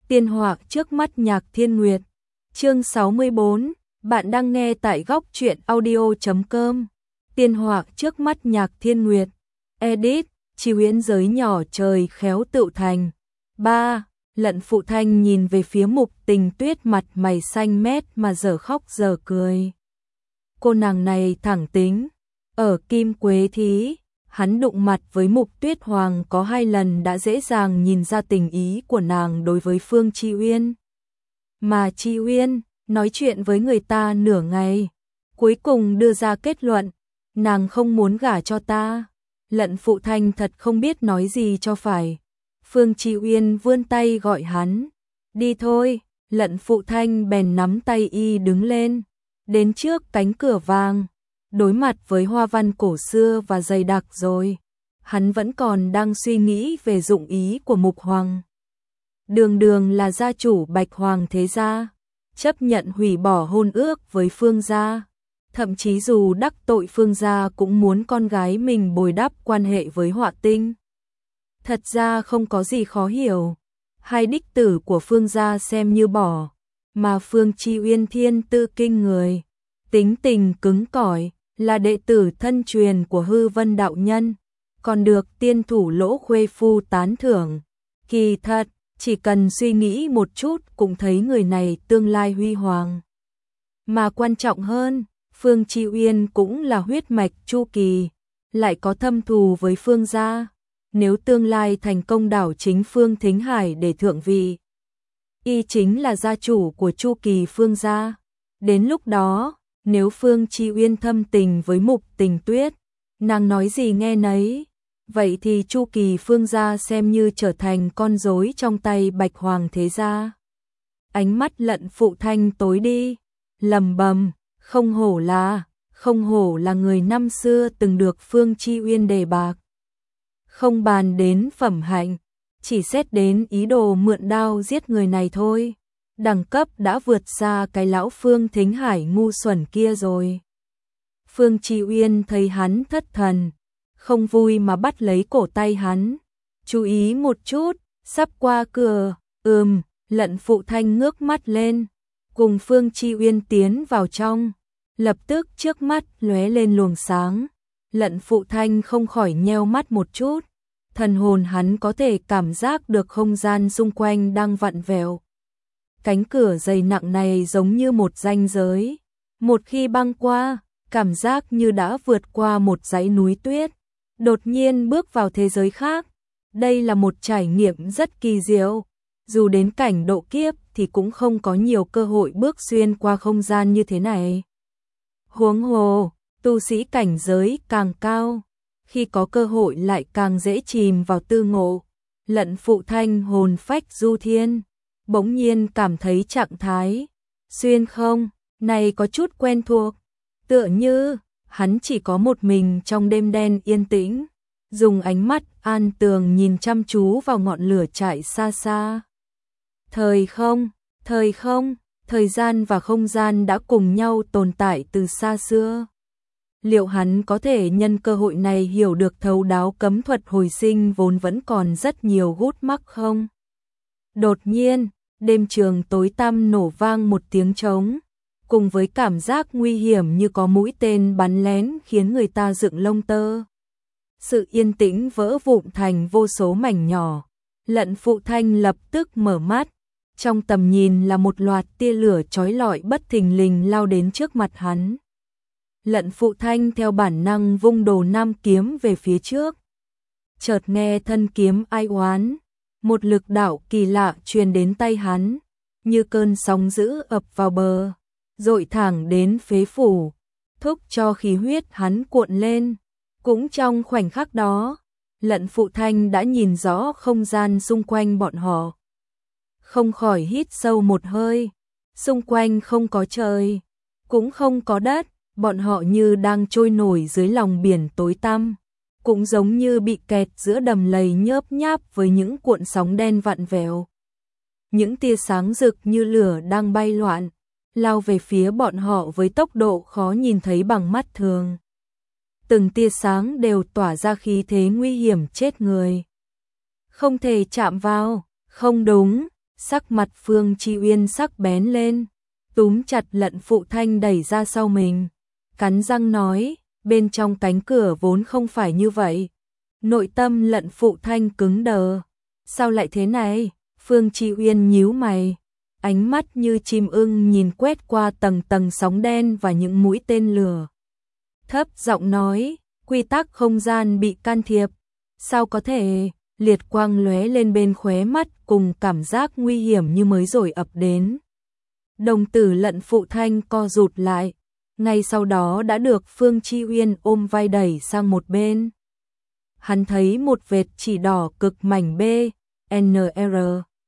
Tiên họa trước mắt Nhạc Thiên Nguyệt. Chương 64, bạn đang nghe tại góc truyện audio.com. Tiên họa trước mắt Nhạc Thiên Nguyệt. Edit, Chi huyễn giới nhỏ trời khéo tựu thành. 3. Lận Phụ Thanh nhìn về phía Mục Tình Tuyết, mặt mày xanh mét mà dở khóc dở cười. Cô nàng này thẳng tính. Ở Kim Quế Thí, hắn đụng mặt với Mục Tuyết Hoàng có 2 lần đã dễ dàng nhìn ra tình ý của nàng đối với Phương Chi Uyên. Mà Chi Uyên nói chuyện với người ta nửa ngày, cuối cùng đưa ra kết luận, nàng không muốn gả cho ta. Lận Phụ Thanh thật không biết nói gì cho phải. Phương Chi Uyên vươn tay gọi hắn. Đi thôi. Lận Phụ Thanh bèn nắm tay y đứng lên, đến trước cánh cửa vàng. Đối mặt với hoa văn cổ xưa và dày đặc rồi, hắn vẫn còn đang suy nghĩ về dụng ý của Mục Hoàng. Đường đường là gia chủ Bạch Hoàng thế gia, chấp nhận hủy bỏ hôn ước với Phương gia. Thậm chí dù đắc tội Phương gia cũng muốn con gái mình bồi đắp quan hệ với Họa Tinh. Thật ra không có gì khó hiểu. 2 đích tử của Phương gia xem như bỏ, mà Phương Chi Uyên thiên tư kinh người, tính tình cứng cỏi, là đệ tử thân truyền của Hư Vân đạo nhân, còn được tiên thủ Lỗ Khuê Phu tán thưởng. Kỳ thật, chỉ cần suy nghĩ một chút cũng thấy người này tương lai huy hoàng. Mà quan trọng hơn, Phương Chi Uyên cũng là huyết mạch Chu Kỳ, lại có thâm thù với Phương gia. Nếu tương lai thành công đảo chính Phương Thính Hải để thượng vị, y chính là gia chủ của Chu Kỳ Phương gia. Đến lúc đó, nếu Phương Chi Uyên thâm tình với Mục Tình Tuyết, nàng nói gì nghe nấy, vậy thì Chu Kỳ Phương gia xem như trở thành con rối trong tay Bạch Hoàng thế gia. Ánh mắt Lận Phụ Thanh tối đi, lẩm bẩm, không hổ là người năm xưa từng được Phương Chi Uyên đề bạc. Không bàn đến phẩm hạnh, chỉ xét đến ý đồ mượn đao giết người này thôi, đẳng cấp đã vượt xa cái lão Phương Thính Hải ngu xuẩn kia rồi. Phương Chi Uyên thấy hắn thất thần, không vui mà bắt lấy cổ tay hắn. Chú ý một chút, sắp qua cửa. Lận Phụ Thanh ngước mắt lên, cùng Phương Chi Uyên tiến vào trong. Lập tức trước mắt lóe lên luồng sáng. Lận Phụ Thanh không khỏi nheo mắt một chút. Thần hồn hắn có thể cảm giác được không gian xung quanh đang vặn vẹo. Cánh cửa dày nặng này giống như một ranh giới. Một khi băng qua, cảm giác như đã vượt qua một dãy núi tuyết, đột nhiên bước vào thế giới khác. Đây là một trải nghiệm rất kỳ diệu. Dù đến cảnh độ kiếp thì cũng không có nhiều cơ hội bước xuyên qua không gian như thế này. Huống hồ, tu sĩ cảnh giới càng cao, khi có cơ hội lại càng dễ chìm vào tư ngộ. Lận Phụ Thanh hồn phách du thiên, bỗng nhiên cảm thấy trạng thái xuyên không này có chút quen thuộc, tựa như hắn chỉ có một mình trong đêm đen yên tĩnh, dùng ánh mắt an tường nhìn chăm chú vào ngọn lửa chạy xa xa. Thời gian và không gian đã cùng nhau tồn tại từ xa xưa. Liệu hắn có thể nhân cơ hội này hiểu được thấu đáo cấm thuật hồi sinh vốn vẫn còn rất nhiều gút mắc không? Đột nhiên, đêm trường tối tăm nổ vang một tiếng trống, cùng với cảm giác nguy hiểm như có mũi tên bắn lén khiến người ta dựng lông tơ. Sự yên tĩnh vỡ vụn thành vô số mảnh nhỏ. Lận Phụ Thanh lập tức mở mắt, trong tầm nhìn là một loạt tia lửa chói lọi bất thình lình lao đến trước mặt hắn. Lận Phụ Thanh theo bản năng vung đồ nam kiếm về phía trước. Chợt nghe thân kiếm ai oán, một lực đạo kỳ lạ truyền đến tay hắn, như cơn sóng dữ ập vào bờ, dội thẳng đến phế phủ, thúc cho khí huyết hắn cuộn lên. Cũng trong khoảnh khắc đó, Lận Phụ Thanh đã nhìn rõ không gian xung quanh bọn họ. Không khỏi hít sâu một hơi, xung quanh không có trời, cũng không có đất, bọn họ như đang trôi nổi dưới lòng biển tối tăm, cũng giống như bị kẹt giữa đầm lầy nhớp nháp với những cuộn sóng đen vặn vẹo. Những tia sáng rực như lửa đang bay loạn, lao về phía bọn họ với tốc độ khó nhìn thấy bằng mắt thường. Từng tia sáng đều tỏa ra khí thế nguy hiểm chết người. Không thể chạm vào, không đúng, Sắc mặt Phương Chi Uyên sắc bén lên, túm chặt Lận Phụ Thanh đẩy ra sau mình, cắn răng nói, bên trong cánh cửa vốn không phải như vậy. Nội tâm Lận Phụ Thanh cứng đờ. Sao lại thế này? Phương Chi Uyên nhíu mày, ánh mắt như chim ưng nhìn quét qua tầng tầng sóng đen và những mũi tên lửa. Thấp giọng nói, quy tắc không gian bị can thiệp. Sao có thể? Liệt quang lóe lên bên khóe mắt cùng cảm giác nguy hiểm như mới rồi ập đến. Đồng tử Lận Phụ Thanh co rụt lại, ngay sau đó đã được Phương Chi Uyên ôm vai đẩy sang một bên. Hắn thấy một vệt chỉ đỏ cực mảnh B, NR.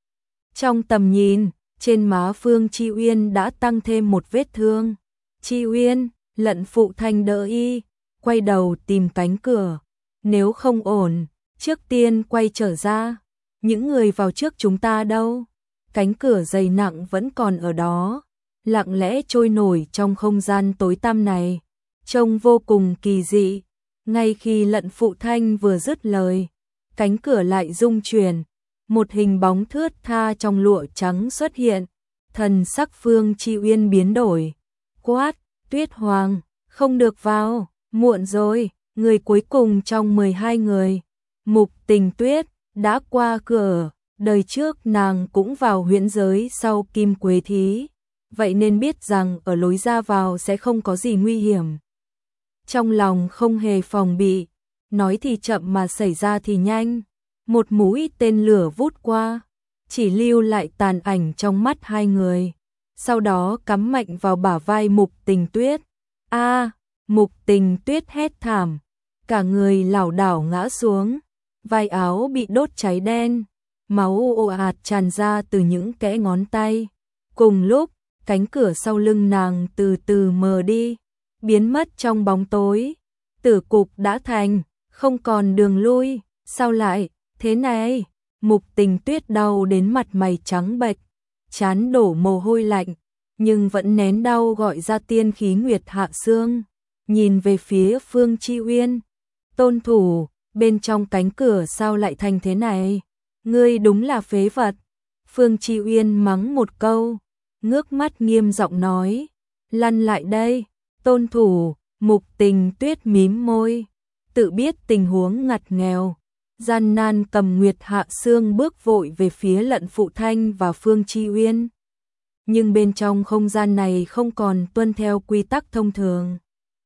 Trong tầm nhìn, trên má Phương Chi Uyên đã tăng thêm một vết thương. Chi Uyên, Lận Phụ Thanh đỡ y, quay đầu tìm cánh cửa. Nếu không ổn, trước tiên quay trở ra. Những người vào trước chúng ta đâu? Cánh cửa dày nặng vẫn còn ở đó, lặng lẽ trôi nổi trong không gian tối tăm này, trông vô cùng kỳ dị. Ngay khi Lận Phụ Thanh vừa dứt lời, cánh cửa lại rung chuyển, một hình bóng thướt tha trong lụa trắng xuất hiện. Thần sắc Phương Chi Uyên biến đổi, quát, Tuyết Hoàng, không được vào, muộn rồi. Người cuối cùng trong 12 người, Mục Tình Tuyết, đã qua cửa. Đời trước nàng cũng vào huyễn giới sau Kim Quế Thí, vậy nên biết rằng ở lối ra vào sẽ không có gì nguy hiểm. Trong lòng không hề phòng bị, nói thì chậm mà xảy ra thì nhanh. Một mũi tên lửa vút qua, chỉ lưu lại tàn ảnh trong mắt hai người, sau đó cắm mạnh vào bả vai Mục Tình Tuyết. A! Mục Tình Tuyết hét thảm, cả người lảo đảo ngã xuống, vai áo bị đốt cháy đen, máu ồ ạt tràn ra từ những kẽ ngón tay. Cùng lúc, cánh cửa sau lưng nàng từ từ mờ đi, biến mất trong bóng tối. Tử cục đã thành, không còn đường lui. Sao lại thế này? Mục Tình Tuyết đau đến mặt mày trắng bệch, trán đổ mồ hôi lạnh, nhưng vẫn nén đau gọi ra tiên khí Nguyệt Hạ Sương, nhìn về phía Phương Chi Uyên. Tôn thủ, bên trong cánh cửa sao lại thành thế này? Ngươi đúng là phế vật. Phương Chi Uyên mắng một câu, ngước mắt nghiêm giọng nói, lăn lại đây. Tôn thủ. Mục Tình Tuyết mím môi, tự biết tình huống ngặt nghèo, gian nan cầm Nguyệt Hạ Sương bước vội về phía Lận Phụ Thanh và Phương Chi Uyên. Nhưng bên trong không gian này không còn tuân theo quy tắc thông thường,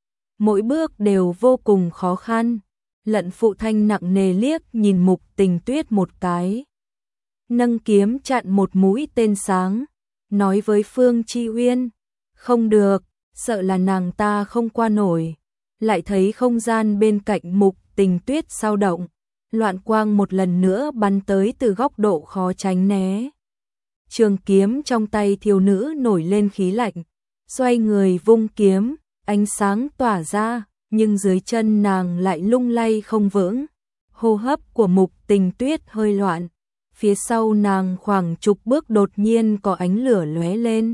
mỗi bước đều vô cùng khó khăn. Lận Phụ Thanh nặng nề liếc nhìn Mục Tình Tuyết một cái, nâng kiếm chặn một mũi tên sáng, nói với Phương Chi Uyên, không được, sợ là nàng ta không qua nổi. Lại thấy không gian bên cạnh Mục Tình Tuyết dao động, loạn quang một lần nữa bắn tới từ góc độ khó tránh né. Trường kiếm trong tay thiếu nữ nổi lên khí lạnh, xoay người vung kiếm, ánh sáng tỏa ra, nhưng dưới chân nàng lại lung lay không vững. Hô hấp của Mục Tình Tuyết hơi loạn, phía sau nàng khoảng chục bước đột nhiên có ánh lửa lóe lên.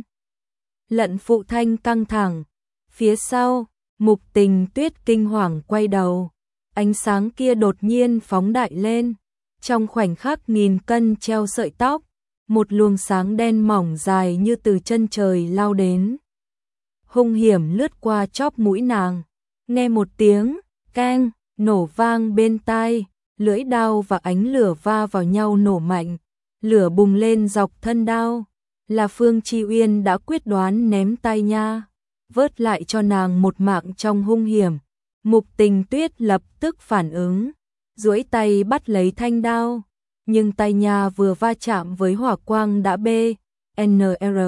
Lận Phụ Thanh căng thẳng, phía sau, Mục Tình Tuyết kinh hoàng quay đầu, ánh sáng kia đột nhiên phóng đại lên, trong khoảnh khắc nghìn cân treo sợi tóc, một luồng sáng đen mỏng dài như từ chân trời lao đến, hung hiểm lướt qua chóp mũi nàng. Nghe một tiếng keng nổ vang bên tai, lưỡi đao và ánh lửa va vào nhau nổ mạnh, lửa bùng lên dọc thân đao. Là Phương Chi Uyên đã quyết đoán ném tay nha, vớt lại cho nàng một mạng trong hung hiểm. Mục Tình Tuyết lập tức phản ứng, duỗi tay bắt lấy thanh đao, nhưng tay nha vừa va chạm với hỏa quang đã NR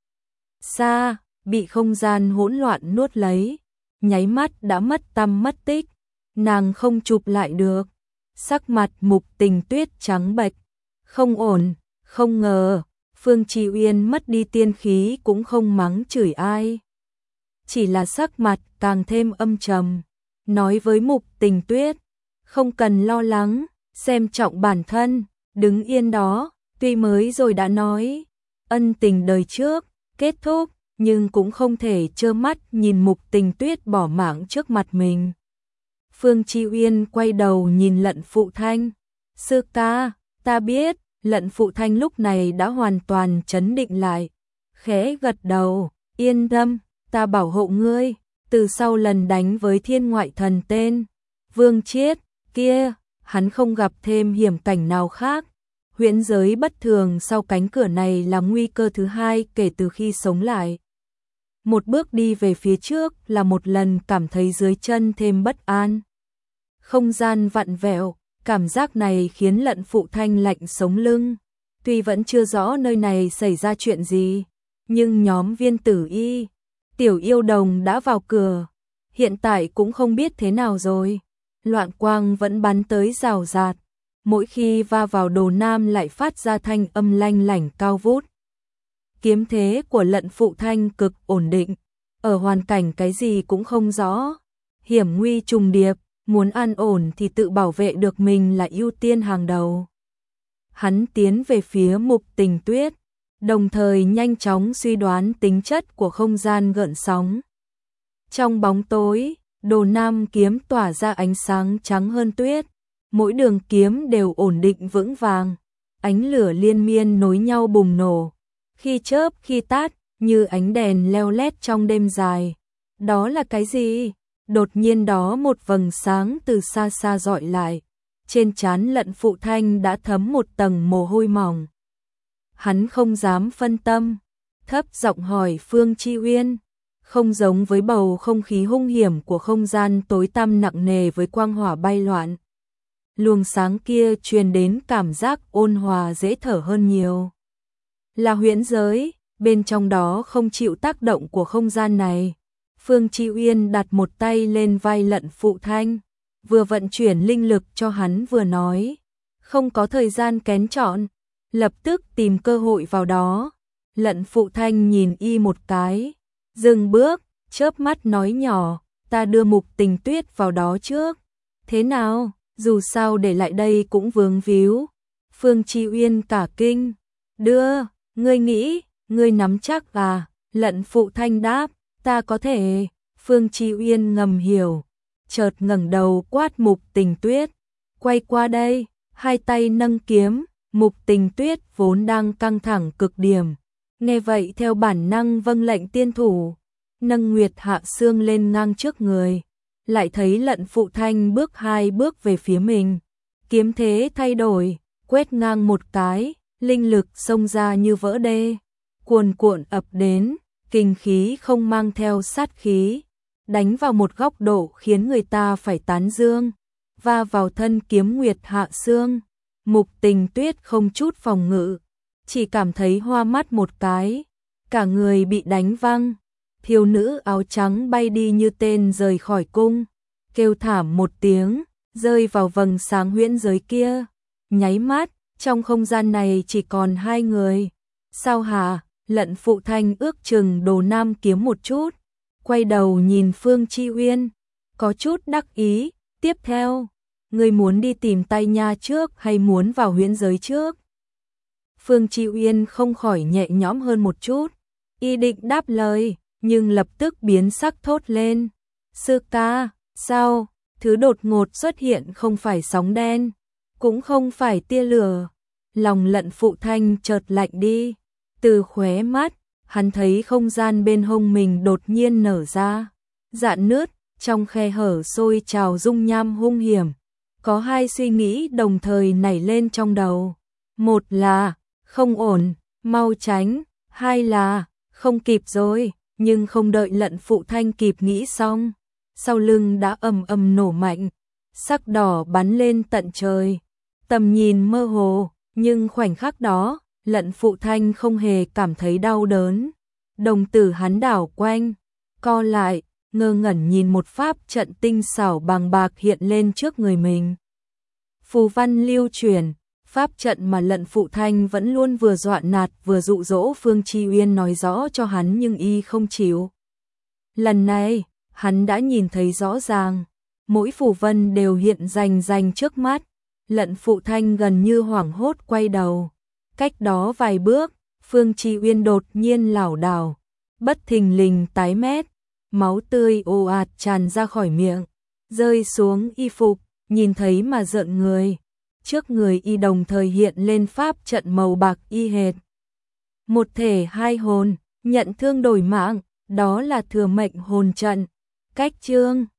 xa, bị không gian hỗn loạn nuốt lấy, nháy mắt đã mất tăm mất tích, nàng không chụp lại được. Sắc mặt Mục Tình Tuyết trắng bệch, không ổn, không ngờ Phương Chi Uyên mất đi tiên khí cũng không mắng chửi ai, chỉ là sắc mặt càng thêm âm trầm, nói với Mục Tình Tuyết, không cần lo lắng, xem trọng bản thân, đứng yên đó. Tuy mới rồi đã nói, ân tình đời trước kết thúc, nhưng cũng không thể trơ mắt nhìn Mục Tình Tuyết bỏ mạng trước mặt mình. Phương Chi Uyên quay đầu nhìn Lận Phụ Thanh, sư ca, ta biết. Lận Phụ Thanh lúc này đã hoàn toàn trấn định lại, khẽ gật đầu, yên tâm, ta bảo hộ ngươi, từ sau lần đánh với thiên ngoại thần tên Vương Chiết kia, hắn không gặp thêm hiểm cảnh nào khác. Huyễn giới bất thường sau cánh cửa này là nguy cơ thứ hai kể từ khi sống lại. Một bước đi về phía trước là một lần cảm thấy dưới chân thêm bất an. Không gian vặn vẹo, cảm giác này khiến Lận Phụ Thanh lạnh sống lưng. Tuy vẫn chưa rõ nơi này xảy ra chuyện gì, nhưng nhóm Viên Tử Y, Tiểu Yêu Đồng đã vào cửa. Hiện tại cũng không biết thế nào rồi. Loạn quang vẫn bắn tới rào rạt. Mỗi khi va vào đồ nam lại phát ra thanh âm lanh lảnh cao vút. Kiếm thế của Lận Phụ Thanh cực ổn định. Ở hoàn cảnh cái gì cũng không rõ. Hiểm nguy trùng điệp, muốn an ổn thì tự bảo vệ được mình là ưu tiên hàng đầu. Hắn tiến về phía Mục Tình Tuyết, đồng thời nhanh chóng suy đoán tính chất của không gian gợn sóng. Trong bóng tối, đồ nam kiếm tỏa ra ánh sáng trắng hơn tuyết. Mỗi đường kiếm đều ổn định vững vàng. Ánh lửa liên miên nối nhau bùng nổ. Khi chớp khi tát, như ánh đèn leo lét trong đêm dài. Đó là cái gì? Đột nhiên đó một vầng sáng từ xa xa dọi lại. Trên trán Lận Phụ Thanh đã thấm một tầng mồ hôi mỏng. Hắn không dám phân tâm, thấp giọng hỏi Phương Chi Uyên. Không giống với bầu không khí hung hiểm của không gian tối tăm nặng nề với quang hỏa bay loạn. Luồng sáng kia truyền đến cảm giác ôn hòa dễ thở hơn nhiều. Là huyễn giới, bên trong đó không chịu tác động của không gian này. Phương Chi Uyên đặt một tay lên vai Lận Phụ Thanh, vừa vận chuyển linh lực cho hắn vừa nói. Không có thời gian kén chọn, lập tức tìm cơ hội vào đó. Lận Phụ Thanh nhìn y một cái, dừng bước, chớp mắt nói nhỏ, ta đưa Mục Tình Tuyết vào đó trước. Thế nào, dù sao để lại đây cũng vướng víu. Phương Chi Uyên cả kinh, đưa, ngươi nghĩ, ngươi nắm chắc à? Lận Phụ Thanh đáp, ta có thể. Phương Chi Uyên ngầm hiểu, chợt ngẩng đầu quát Mục Tình Tuyết, quay qua đây, hai tay nâng kiếm. Mục Tình Tuyết vốn đang căng thẳng cực điểm, nghe vậy theo bản năng vâng lệnh tiên thủ, nâng Nguyệt Hạ Xương lên ngang trước người, lại thấy Lận Phụ Thanh bước hai bước về phía mình, kiếm thế thay đổi, quét ngang một cái, linh lực xông ra như vỡ đê, cuồn cuộn ập đến, kinh khí không mang theo sát khí, đánh vào một góc độ khiến người ta phải tán dương, va vào thân kiếm Nguyệt Hạ Xương. Mục Tình Tuyết không chút phòng ngự, chỉ cảm thấy hoa mắt một cái, cả người bị đánh văng. Thiếu nữ áo trắng bay đi như tên rời khỏi cung, kêu thảm một tiếng, rơi vào vầng sáng huyễn giới kia. Nháy mắt, trong không gian này chỉ còn hai người. Sao hả? Lận Phụ Thanh ước chừng đồ nam kiếm một chút, quay đầu nhìn Phương Chi Uyên, có chút đắc ý, tiếp theo. Ngươi muốn đi tìm Tay Nha trước hay muốn vào huyễn giới trước? Phương Chi Uyên không khỏi nhẹ nhõm hơn một chút, y định đáp lời, nhưng lập tức biến sắc thốt lên. Sư ca, sao? Thứ đột ngột xuất hiện không phải sóng đen, cũng không phải tia lửa. Lòng Lận Phụ Thanh chợt lạnh đi, từ khóe mắt, hắn thấy không gian bên hông mình đột nhiên nở ra, rạn nứt, trong khe hở sôi trào dung nham hung hiểm. Có hai suy nghĩ đồng thời nảy lên trong đầu. Một là, không ổn, mau tránh. Hai là, không kịp rồi. Nhưng không đợi Lận Phụ Thanh kịp nghĩ xong, sau lưng đã ầm ầm nổ mạnh. Sắc đỏ bắn lên tận trời. Tầm nhìn mơ hồ, nhưng khoảnh khắc đó, Lận Phụ Thanh không hề cảm thấy đau đớn. Đồng tử hắn đảo quanh, co lại, ngơ ngẩn nhìn một pháp trận tinh xảo bàng bạc hiện lên trước người mình. Phù văn lưu truyền, pháp trận mà Lận Phụ Thanh vẫn luôn vừa dọa nạt vừa dụ dỗ Phương Chi Uyên nói rõ cho hắn nhưng y không chịu. Lần này, hắn đã nhìn thấy rõ ràng, mỗi phù vân đều hiện rành rành trước mắt. Lận Phụ Thanh gần như hoảng hốt quay đầu. Cách đó vài bước, Phương Chi Uyên đột nhiên lảo đảo, bất thình lình tái mét, máu tươi ồ ạt tràn ra khỏi miệng, rơi xuống y phục, nhìn thấy mà rợn người. trước người y đồng thời hiện lên pháp trận màu bạc y hệt. Một thể hai hồn, nhận thương đổi mạng, đó là thừa mệnh hồn trận. Cách chương